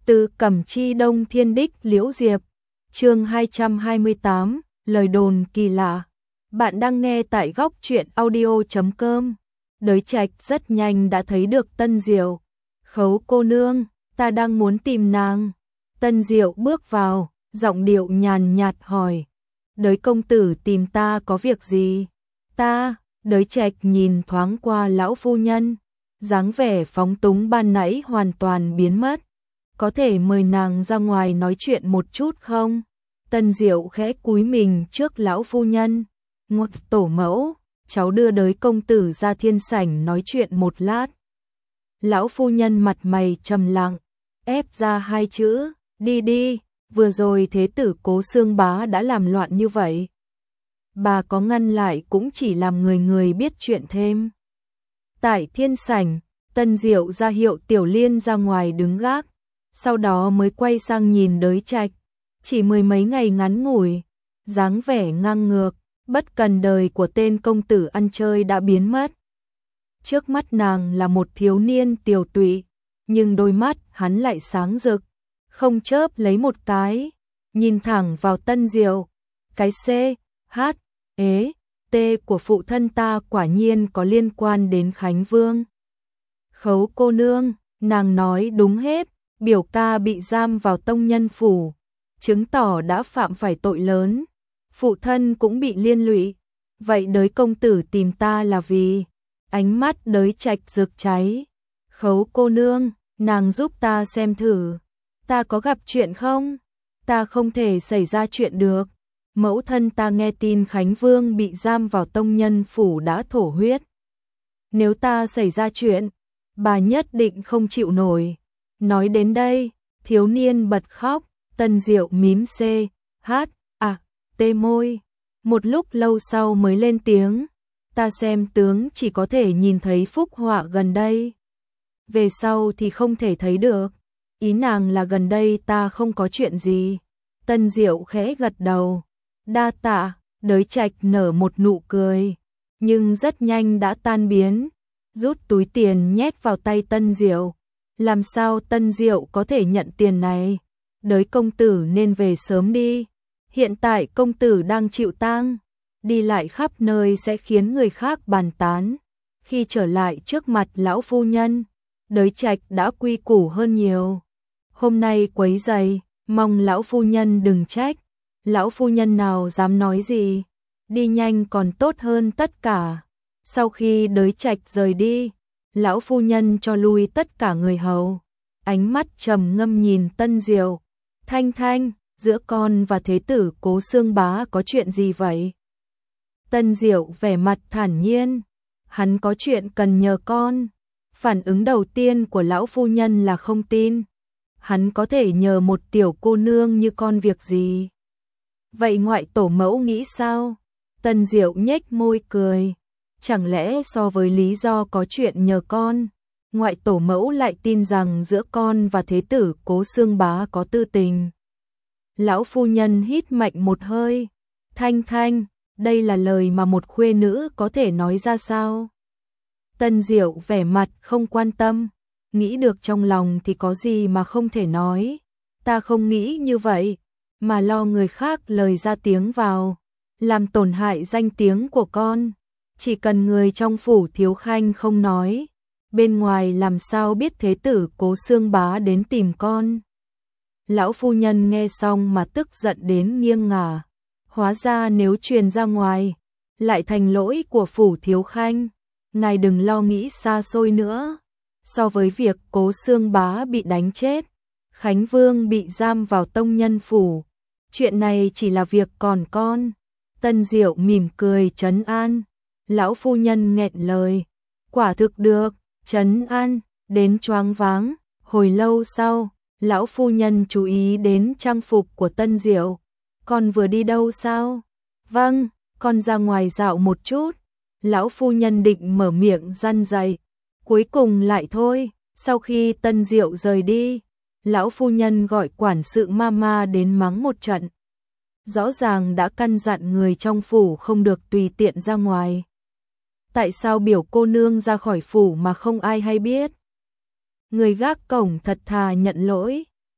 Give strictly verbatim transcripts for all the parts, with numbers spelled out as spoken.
Từ Cẩm Chi Đông Thiên Đích Liễu Diệp, chương hai trăm hai mươi tám, lời đồn kỳ lạ. Bạn đang nghe tại góc truyện audio chấm com. Đới Trạch rất nhanh đã thấy được Tân Diệu. Khấu cô nương, ta đang muốn tìm nàng. Tân Diệu bước vào, giọng điệu nhàn nhạt hỏi. Đới công tử tìm ta có việc gì? Ta, Đới Trạch nhìn thoáng qua lão phu nhân. Dáng vẻ phóng túng ban nãy hoàn toàn biến mất. Có thể mời nàng ra ngoài nói chuyện một chút không? Tân Diệu khẽ cúi mình trước lão phu nhân. Ngọt tổ mẫu, cháu đưa Đới công tử ra thiên sảnh nói chuyện một lát. Lão phu nhân mặt mày trầm lặng, ép ra hai chữ, đi đi, vừa rồi thế tử Cố Xương Bá đã làm loạn như vậy. Bà có ngăn lại cũng chỉ làm người người biết chuyện thêm. Tại thiên sảnh, Tân Diệu ra hiệu Tiểu Liên ra ngoài đứng gác, sau đó mới quay sang nhìn Đới Trạch, chỉ mười mấy ngày ngắn ngủi, dáng vẻ ngang ngược, bất cần đời của tên công tử ăn chơi đã biến mất. Trước mắt nàng là một thiếu niên tiều tụy, nhưng đôi mắt hắn lại sáng rực, không chớp lấy một cái, nhìn thẳng vào Tân Diệu. Cái C, H, ế, T của phụ thân ta quả nhiên có liên quan đến Khánh Vương. Khấu cô nương, nàng nói đúng hết, biểu ca bị giam vào tông nhân phủ, chứng tỏ đã phạm phải tội lớn, phụ thân cũng bị liên lụy. Vậy Đới công tử tìm ta là vì? Ánh mắt Đới Trạch rực cháy. Khấu cô nương, nàng giúp ta xem thử, ta có gặp chuyện không? Ta không thể xảy ra chuyện được. Mẫu thân ta nghe tin Khánh Vương bị giam vào tông nhân phủ đã thổ huyết. Nếu ta xảy ra chuyện, bà nhất định không chịu nổi. Nói đến đây, thiếu niên bật khóc. Tân Diệu mím C, H, à, T môi. Một lúc lâu sau mới lên tiếng. Ta xem tướng chỉ có thể nhìn thấy phúc họa gần đây. Về sau thì không thể thấy được. Ý nàng là gần đây ta không có chuyện gì. Tân Diệu khẽ gật đầu. Đa tạ. Đới Trạch nở một nụ cười, nhưng rất nhanh đã tan biến. Rút túi tiền nhét vào tay Tân Diệu. Làm sao Tân Diệu có thể nhận tiền này? Đới công tử nên về sớm đi. Hiện tại công tử đang chịu tang, đi lại khắp nơi sẽ khiến người khác bàn tán. Khi trở lại trước mặt lão phu nhân, Đới Trạch đã quy củ hơn nhiều. Hôm nay quấy rầy, mong lão phu nhân đừng trách. Lão phu nhân nào dám nói gì, đi nhanh còn tốt hơn tất cả. Sau khi Đới Trạch rời đi, lão phu nhân cho lui tất cả người hầu, ánh mắt trầm ngâm nhìn Tân Diệu. Thanh Thanh, giữa con và thế tử Cố Xương Bá có chuyện gì vậy? Tân Diệu vẻ mặt thản nhiên, hắn có chuyện cần nhờ con. Phản ứng đầu tiên của lão phu nhân là không tin. Hắn có thể nhờ một tiểu cô nương như con việc gì? Vậy ngoại tổ mẫu nghĩ sao? Tân Diệu nhếch môi cười. Chẳng lẽ so với lý do có chuyện nhờ con, ngoại tổ mẫu lại tin rằng giữa con và thế tử Cố Xương Bá có tư tình? Lão phu nhân hít mạnh một hơi. Thanh Thanh, đây là lời mà một khuê nữ có thể nói ra sao? Tân Diệu vẻ mặt không quan tâm, nghĩ được trong lòng thì có gì mà không thể nói. Ta không nghĩ như vậy, mà lo người khác lời ra tiếng vào, làm tổn hại danh tiếng của con. Chỉ cần người trong phủ Thiếu Khanh không nói, bên ngoài làm sao biết thế tử Cố Xương Bá đến tìm con? Lão phu nhân nghe xong mà tức giận đến nghiêng ngả. Hóa ra nếu truyền ra ngoài, lại thành lỗi của phủ Thiếu Khanh. Ngài đừng lo nghĩ xa xôi nữa. So với việc Cố Xương Bá bị đánh chết, Khánh Vương bị giam vào tông nhân phủ, chuyện này chỉ là việc còn con. Tân Diệu mỉm cười trấn an. Lão phu nhân nghẹn lời. Quả thực được, trấn an, đến choáng váng. Hồi lâu sau, lão phu nhân chú ý đến trang phục của Tân Diệu. Con vừa đi đâu sao? Vâng, con ra ngoài dạo một chút. Lão phu nhân định mở miệng răn dạy, cuối cùng lại thôi. Sau khi Tân Diệu rời đi, lão phu nhân gọi quản sự mama đến mắng một trận. Rõ ràng đã căn dặn người trong phủ không được tùy tiện ra ngoài. Tại sao biểu cô nương ra khỏi phủ mà không ai hay biết? Người gác cổng thật thà nhận lỗi.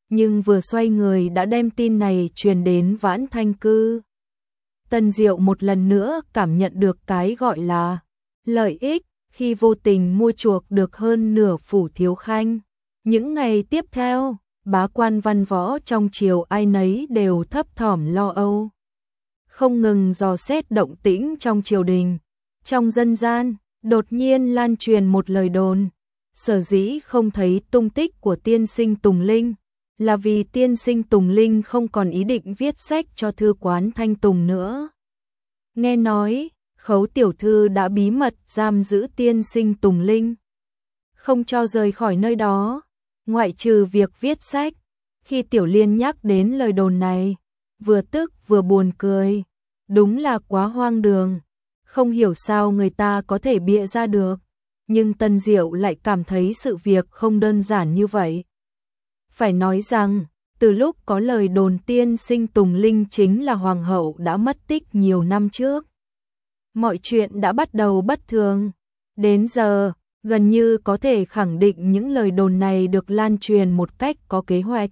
nhưng vừa xoay người đã đem tin này truyền đến Vãn Thanh Cư. Tân Diệu một lần nữa cảm nhận được cái gọi là lợi ích khi vô tình mua chuộc được hơn nửa phủ Thiếu Khanh. Những ngày tiếp theo, bá quan văn võ trong triều ai nấy đều thấp thỏm lo âu, không ngừng dò xét động tĩnh trong triều đình. Trong dân gian, đột nhiên lan truyền một lời đồn, sở dĩ không thấy tung tích của tiên sinh Tùng Linh, là vì tiên sinh Tùng Linh không còn ý định viết sách cho thư quán Thanh Tùng nữa. Nghe nói, Khấu tiểu thư đã bí mật giam giữ tiên sinh Tùng Linh, không cho rời khỏi nơi đó, ngoại trừ việc viết sách. Khi Tiểu Liên nhắc đến lời đồn này, vừa tức vừa buồn cười, đúng là quá hoang đường, không hiểu sao người ta có thể bịa ra được, nhưng Tân Diệu lại cảm thấy sự việc không đơn giản như vậy. Phải nói rằng, từ lúc có lời đồn tiên sinh Tùng Linh chính là hoàng hậu đã mất tích nhiều năm trước, mọi chuyện đã bắt đầu bất thường. Đến giờ, gần như có thể khẳng định những lời đồn này được lan truyền một cách có kế hoạch.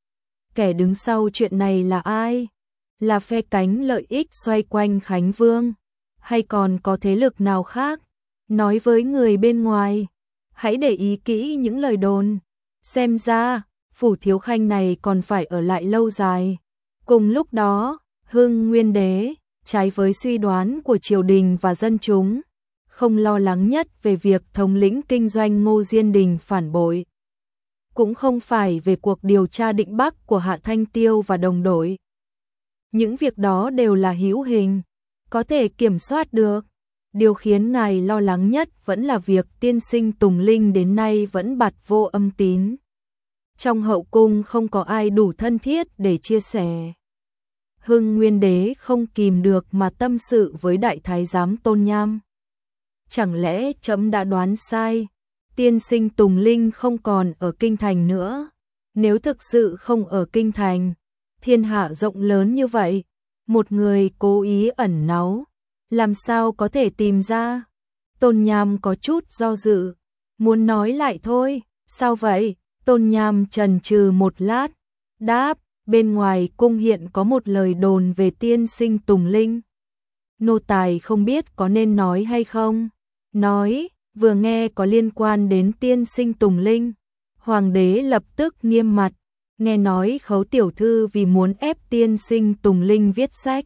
Kẻ đứng sau chuyện này là ai? Là phe cánh lợi ích xoay quanh Khánh Vương? Hay còn có thế lực nào khác? Nói với người bên ngoài, hãy để ý kỹ những lời đồn. Xem ra, phủ Thiếu Khanh này còn phải ở lại lâu dài. Cùng lúc đó, Hưng Nguyên Đế, trái với suy đoán của triều đình và dân chúng, không lo lắng nhất về việc thống lĩnh kinh doanh Ngô Diên Đình phản bội, cũng không phải về cuộc điều tra Định Bắc của Hạ Thanh Tiêu và đồng đội. Những việc đó đều là hữu hình, có thể kiểm soát được. Điều khiến ngài lo lắng nhất vẫn là việc tiên sinh Tùng Linh đến nay vẫn bặt vô âm tín. Trong hậu cung không có ai đủ thân thiết để chia sẻ. Hưng Nguyên Đế không kìm được mà tâm sự với đại thái giám Tôn Nham. Chẳng lẽ trẫm đã đoán sai, tiên sinh Tùng Linh không còn ở kinh thành nữa? Nếu thực sự không ở kinh thành, thiên hạ rộng lớn như vậy, một người cố ý ẩn náu, làm sao có thể tìm ra? Tôn Nham có chút do dự, muốn nói lại thôi. Sao vậy? Tôn Nham chần chừ một lát, đáp, bên ngoài cung hiện có một lời đồn về tiên sinh Tùng Linh. Nô tài không biết có nên nói hay không. Nói, vừa nghe có liên quan đến tiên sinh Tùng Linh, hoàng đế lập tức nghiêm mặt. Nghe nói Khấu tiểu thư vì muốn ép tiên sinh Tùng Linh viết sách,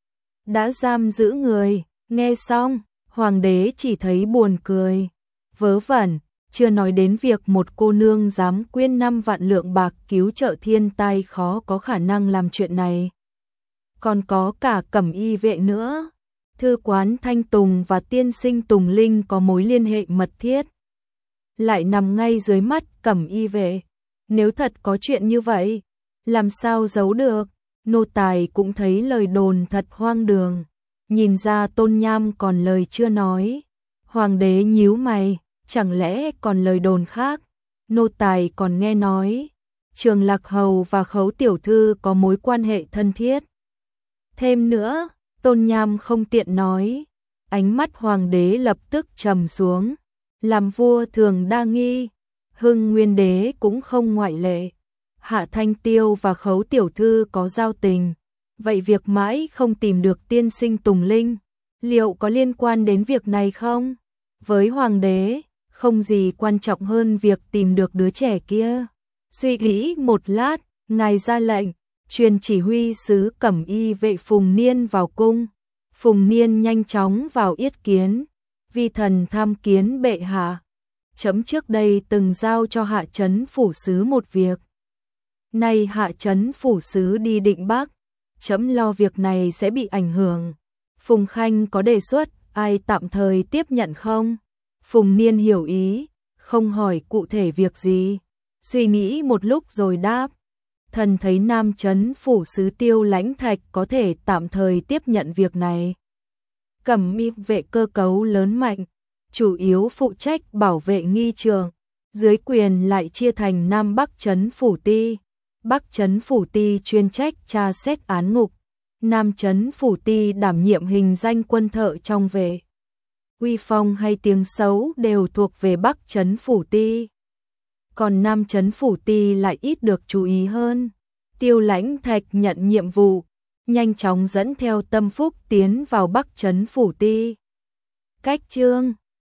đã giam giữ người. Nghe xong, hoàng đế chỉ thấy buồn cười. Vớ vẩn, chưa nói đến việc một cô nương dám quyên năm vạn lượng bạc cứu trợ thiên tai khó có khả năng làm chuyện này. Còn có cả Cẩm Y vệ nữa. Thư quán Thanh Tùng và tiên sinh Tùng Linh có mối liên hệ mật thiết, lại nằm ngay dưới mắt Cẩm Y vệ. Nếu thật có chuyện như vậy, làm sao giấu được? Nô tài cũng thấy lời đồn thật hoang đường. Nhìn ra Tôn Nham còn lời chưa nói, hoàng đế nhíu mày, chẳng lẽ còn lời đồn khác? Nô tài còn nghe nói, Trường Lạc Hầu và Khấu tiểu thư có mối quan hệ thân thiết. Thêm nữa, Tôn Nham không tiện nói, ánh mắt hoàng đế lập tức trầm xuống. Làm vua thường đa nghi, Hưng Nguyên Đế cũng không ngoại lệ. Hạ Thanh Tiêu và Khấu tiểu thư có giao tình, vậy việc mãi không tìm được tiên sinh Tùng Linh, liệu có liên quan đến việc này không? Với hoàng đế, không gì quan trọng hơn việc tìm được đứa trẻ kia. Suy nghĩ một lát, ngài ra lệnh, truyền chỉ huy sứ Cẩm Y vệ Phùng Niên vào cung. Phùng Niên nhanh chóng vào yết kiến, vi thần tham kiến bệ hạ. Chấm trước đây từng giao cho Hạ Chấn phủ sứ một việc. Nay Hạ Chấn phủ sứ đi Định Bắc, chấm lo việc này sẽ bị ảnh hưởng. Phùng Khanh có đề xuất ai tạm thời tiếp nhận không? Phùng Niên hiểu ý, không hỏi cụ thể việc gì, suy nghĩ một lúc rồi đáp. Thần thấy Nam Chấn phủ sứ Tiêu Lãnh Thạch có thể tạm thời tiếp nhận việc này. Cẩm Y vệ cơ cấu lớn mạnh, chủ yếu phụ trách bảo vệ nghi trường, dưới quyền lại chia thành Nam Bắc Chấn phủ ti. Bắc Chấn phủ ti chuyên trách tra xét án ngục, Nam Chấn phủ ti đảm nhiệm hình danh quân thợ trong vệ. Uy phong hay tiếng xấu đều thuộc về Bắc Chấn phủ ti. còn Nam Trấn Phủ Ti lại ít được chú ý hơn. Tiêu Lãnh Thạch nhận nhiệm vụ, nhanh chóng dẫn theo Tâm Phúc tiến vào Bắc Trấn Phủ Ti. Cách Chương